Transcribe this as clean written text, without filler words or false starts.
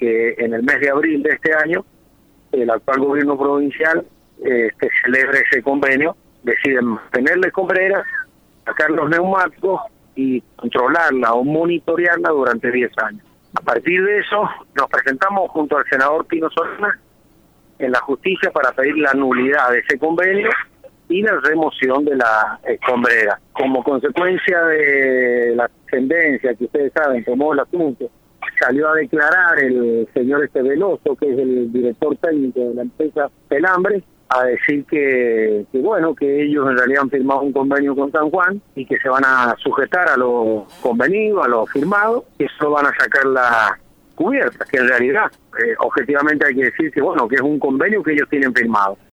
que en el mes de abril de este año el actual gobierno provincial celebre ese convenio, deciden mantener la escombrera, sacar los neumáticos y controlarla o monitorearla durante 10 años. A partir de eso, nos presentamos junto al senador Pino Solana en la justicia para pedir la nulidad de ese convenio y la remoción de la escombrera. Como consecuencia de la tendencia que ustedes saben, tomó el asunto, salió a declarar el señor Veloso, que es el director técnico de la empresa Pelambre, a decir que ellos en realidad han firmado un convenio con San Juan y que se van a sujetar a lo convenido, a lo firmado, y eso van a sacar la cubierta, que en realidad objetivamente hay que decir que es un convenio que ellos tienen firmado.